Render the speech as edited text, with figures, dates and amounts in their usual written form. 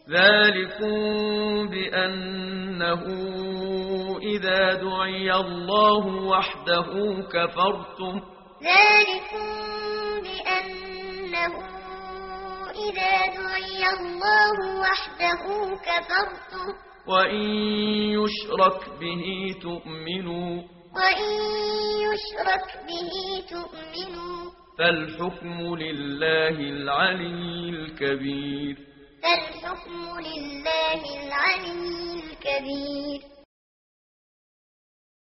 ذلكم بأنه إذا دعي الله وحده كفرتم. ذلكم بأنه إذا دعي الله وحده كفرتم. وإن يشرك به تؤمنوا. وإن يشرك به تؤمنوا. فالحكم لله العلي الكبير. فالحكم لله العلي الكبير.